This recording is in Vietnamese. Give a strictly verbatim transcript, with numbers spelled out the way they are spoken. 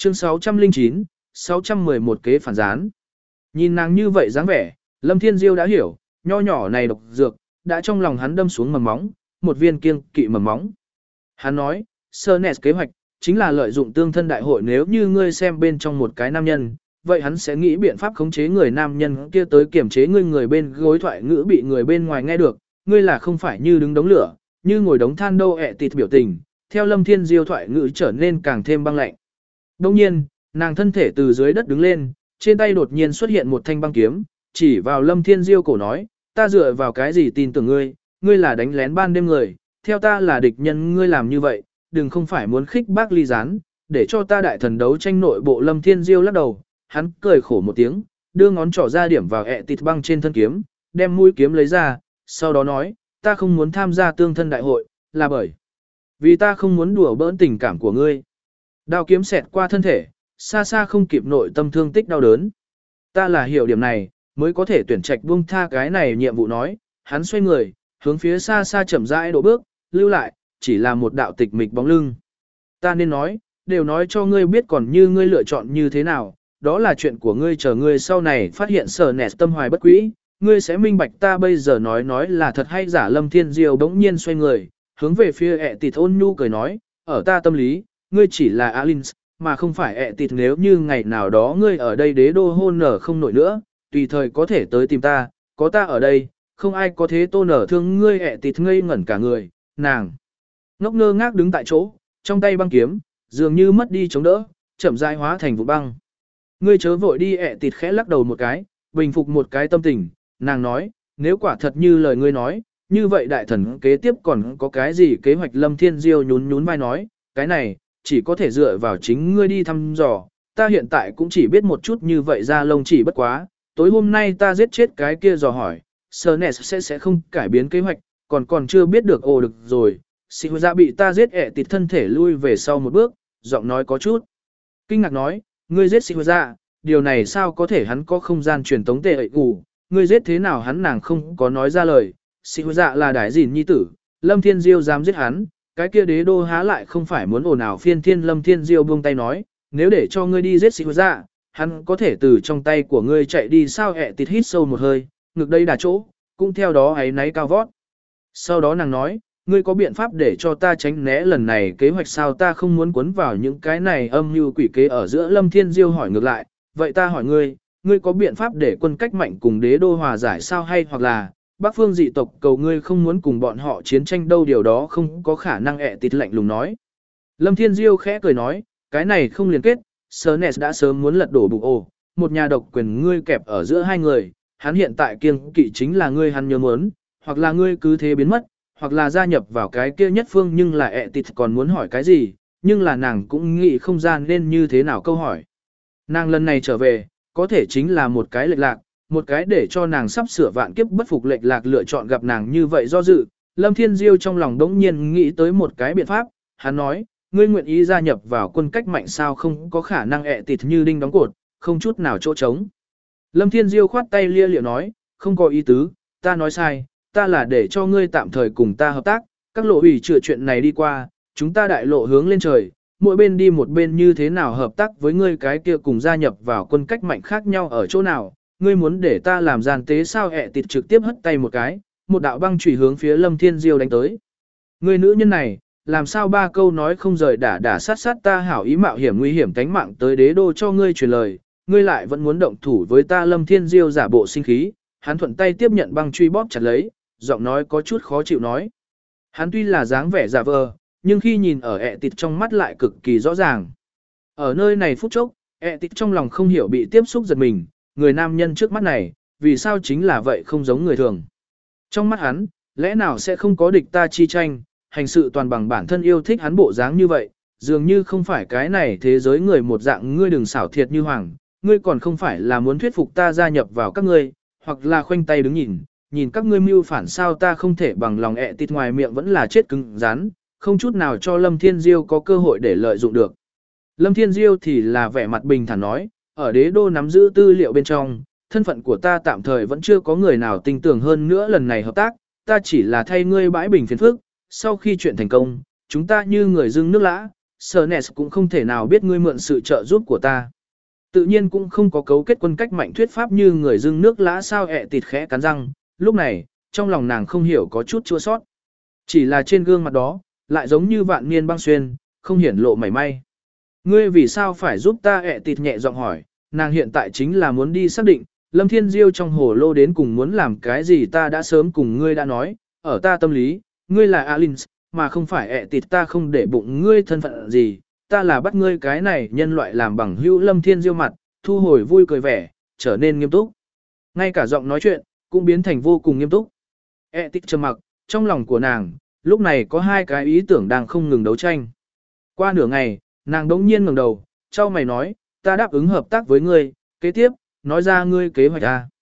Chương sáu trăm lẻ chín, sáu trăm mười một kế phản gián. Nhìn nàng như vậy dáng vẻ, Lâm Thiên Diêu đã hiểu, nho nhỏ này độc dược, đã trong lòng hắn đâm xuống mầm móng, một viên kiêng kỵ mầm móng. Hắn nói, Sernes kế hoạch, chính là lợi dụng tương thân đại hội nếu như ngươi xem bên trong một cái nam nhân, vậy hắn sẽ nghĩ biện pháp khống chế người nam nhân kia tới kiểm chế ngươi người bên gối thoại ngữ bị người bên ngoài nghe được, ngươi là không phải như đứng đống lửa, như ngồi đống than đâu ẹ tịt biểu tình, theo Lâm Thiên Diêu thoại ngữ trở nên càng thêm băng lạnh. Đồng nhiên, nàng thân thể từ dưới đất đứng lên, trên tay đột nhiên xuất hiện một thanh băng kiếm, chỉ vào Lâm Thiên Diêu cổ nói, ta dựa vào cái gì tin tưởng ngươi, ngươi là đánh lén ban đêm người, theo ta là địch nhân ngươi làm như vậy, đừng không phải muốn khích bác ly gián, để cho ta đại thần đấu tranh nội bộ. Lâm Thiên Diêu lắc đầu, hắn cười khổ một tiếng, đưa ngón trỏ ra điểm vào ẹ tịt băng trên thân kiếm, đem mũi kiếm lấy ra, sau đó nói, ta không muốn tham gia tương thân đại hội, là bởi vì ta không muốn đùa bỡn tình cảm của ngươi. Đao kiếm xẹt qua thân thể, xa xa không kịp nội tâm thương tích đau đớn. Ta là hiểu điểm này, mới có thể tuyển trạch buông tha cái này nhiệm vụ nói, hắn xoay người, hướng phía xa xa chậm rãi độ bước, lưu lại, chỉ là một đạo tịch mịch bóng lưng. Ta nên nói, đều nói cho ngươi biết còn như ngươi lựa chọn như thế nào, đó là chuyện của ngươi chờ ngươi sau này phát hiện sở nẹt tâm hoài bất quý, ngươi sẽ minh bạch ta bây giờ nói nói là thật hay giả. Lâm Thiên Diêu bỗng nhiên xoay người, hướng về phía ẹ tịt ôn nhu cười nói, ở ta tâm lý, ngươi chỉ là Alins, mà không phải ẹ tịt. Nếu như ngày nào đó ngươi ở đây đế đô hôn nở không nổi nữa, tùy thời có thể tới tìm ta, có ta ở đây, không ai có thế tô nở thương ngươi. Ẹ tịt ngây ngẩn cả người, nàng ngốc ngơ ngác đứng tại chỗ, trong tay băng kiếm, dường như mất đi chống đỡ, chậm rãi hóa thành vụ băng. Ngươi chớ vội đi. Ẹ tịt khẽ lắc đầu một cái, bình phục một cái tâm tình, nàng nói, nếu quả thật như lời ngươi nói, như vậy đại thần kế tiếp còn có cái gì kế hoạch? Lâm Thiên Diêu nhún nhún vai nói, cái này, chỉ có thể dựa vào chính ngươi đi thăm dò, ta hiện tại cũng chỉ biết một chút như vậy ra lông chỉ bất quá, tối hôm nay ta giết chết cái kia dò hỏi, Sernes sẽ sẽ không cải biến kế hoạch, còn còn chưa biết được. Ồ được rồi, Sĩ Huệ Dạ bị ta giết. Ẹ tịt thân thể lui về sau một bước, giọng nói có chút kinh ngạc nói, ngươi giết Sĩ Huệ Dạ, điều này sao có thể? Hắn có không gian truyền tống tệ ệ ngủ, ngươi giết thế nào hắn? Nàng không có nói ra lời. Sĩ Huệ Dạ là đái dìn nhi tử, Lâm Thiên Diêu dám giết hắn, cái kia đế đô há lại không phải muốn ồn ào phiên thiên. Lâm Thiên Diêu buông tay nói, nếu để cho ngươi đi giết Sĩ Huệ Dạ, hắn có thể từ trong tay của ngươi chạy đi sao? Ẹ tịt hít sâu một hơi, ngực đây đà chỗ, cũng theo đó ấy náy cao vót. Sau đó nàng nói, ngươi có biện pháp để cho ta tránh né lần này kế hoạch sao? Ta không muốn cuốn vào những cái này âm mưu quỷ kế ở giữa. Lâm Thiên Diêu hỏi ngược lại, vậy ta hỏi ngươi, ngươi có biện pháp để quân cách mạnh cùng đế đô hòa giải sao? Hay hoặc là Bắc phương dị tộc cầu ngươi không muốn cùng bọn họ chiến tranh đâu? Điều đó không có khả năng. Ẹ tịt lạnh lùng nói. Lâm Thiên Diêu khẽ cười nói, cái này không liên kết, Sernes đã sớm muốn lật đổ bụng ồ, một nhà độc quyền ngươi kẹp ở giữa hai người, hắn hiện tại kiêng kỵ chính là ngươi. Hắn nhớ muốn, hoặc là ngươi cứ thế biến mất, hoặc là gia nhập vào cái kia nhất phương. Nhưng là ẹ tịt còn muốn hỏi cái gì, nhưng là nàng cũng nghĩ không ra nên như thế nào câu hỏi. Nàng lần này trở về, có thể chính là một cái lệch lạc, một cái để cho nàng sắp sửa vạn kiếp bất phục lệch lạc lựa chọn. Gặp nàng như vậy do dự, Lâm Thiên Diêu trong lòng đống nhiên nghĩ tới một cái biện pháp. Hắn nói, ngươi nguyện ý gia nhập vào quân cách mạnh sao? Không có khả năng. Ẹ tịt như đinh đóng cột, không chút nào chỗ trống. Lâm Thiên Diêu khoát tay lia lịa nói, không có ý tứ, ta nói sai, ta là để cho ngươi tạm thời cùng ta hợp tác, các lộ ủy chữa chuyện này đi qua, chúng ta đại lộ hướng lên trời, mỗi bên đi một bên. Như thế nào hợp tác với ngươi cái kia cùng gia nhập vào quân cách mạnh khác nhau ở chỗ nào? Ngươi muốn để ta làm gian tế sao? Ẹ tịt trực tiếp hất tay một cái, một đạo băng chủy hướng phía Lâm Thiên Diêu đánh tới. Ngươi nữ nhân này, làm sao ba câu nói không rời đả đả sát sát ta hảo ý mạo hiểm nguy hiểm tánh mạng tới đế đô cho ngươi truyền lời, ngươi lại vẫn muốn động thủ với ta? Lâm Thiên Diêu giả bộ sinh khí, hắn thuận tay tiếp nhận băng truy bóp chặt lấy, giọng nói có chút khó chịu nói. Hắn tuy là dáng vẻ giả vờ, nhưng khi nhìn ở ẹ tịt trong mắt lại cực kỳ rõ ràng. Ở nơi này phút chốc, ẹ tịt trong lòng không hiểu bị tiếp xúc giật mình, người nam nhân trước mắt này, vì sao chính là vậy không giống người thường. Trong mắt hắn, lẽ nào sẽ không có địch ta chi tranh, hành sự toàn bằng bản thân yêu thích hắn bộ dáng như vậy, dường như không phải cái này thế giới người một dạng. Ngươi đừng xảo thiệt như hoàng, ngươi còn không phải là muốn thuyết phục ta gia nhập vào các ngươi, hoặc là khoanh tay đứng nhìn, nhìn các ngươi mưu phản sao? Ta không thể bằng lòng. Ẹ tịt ngoài miệng vẫn là chết cứng rắn, không chút nào cho Lâm Thiên Diêu có cơ hội để lợi dụng được. Lâm Thiên Diêu thì là vẻ mặt bình thản nói, ở đế đô nắm giữ tư liệu bên trong, thân phận của ta tạm thời vẫn chưa có người nào tin tưởng. Hơn nữa lần này hợp tác, ta chỉ là thay ngươi bãi bình phiền phức, sau khi chuyện thành công, chúng ta như người dưng nước lã, Sernes cũng không thể nào biết ngươi mượn sự trợ giúp của ta. Tự nhiên cũng không có cấu kết quân cách mạnh thuyết pháp như người dưng nước lã sao ẹ tịt khẽ cắn răng, lúc này, trong lòng nàng không hiểu có chút chua sót. Chỉ là trên gương mặt đó, lại giống như vạn niên băng xuyên, không hiển lộ mảy may. Ngươi vì sao phải giúp ta ẹ tịt nhẹ giọng hỏi, nàng hiện tại chính là muốn đi xác định, Lâm Thiên Diêu trong hồ lô đến cùng muốn làm cái gì ta đã sớm cùng ngươi đã nói, ở ta tâm lý, ngươi là Alins, mà không phải ẹ tịt ta không để bụng ngươi thân phận gì, ta là bắt ngươi cái này nhân loại làm bằng hữu Lâm Thiên Diêu mặt, thu hồi vui cười vẻ, trở nên nghiêm túc. Ngay cả giọng nói chuyện, cũng biến thành vô cùng nghiêm túc. ẹ tịt trầm mặc, trong lòng của nàng, lúc này có hai cái ý tưởng đang không ngừng đấu tranh. Qua nửa ngày, nàng đống nhiên ngẩng đầu, trao mày nói, ta đáp ứng hợp tác với ngươi, kế tiếp, nói ra ngươi kế hoạch a.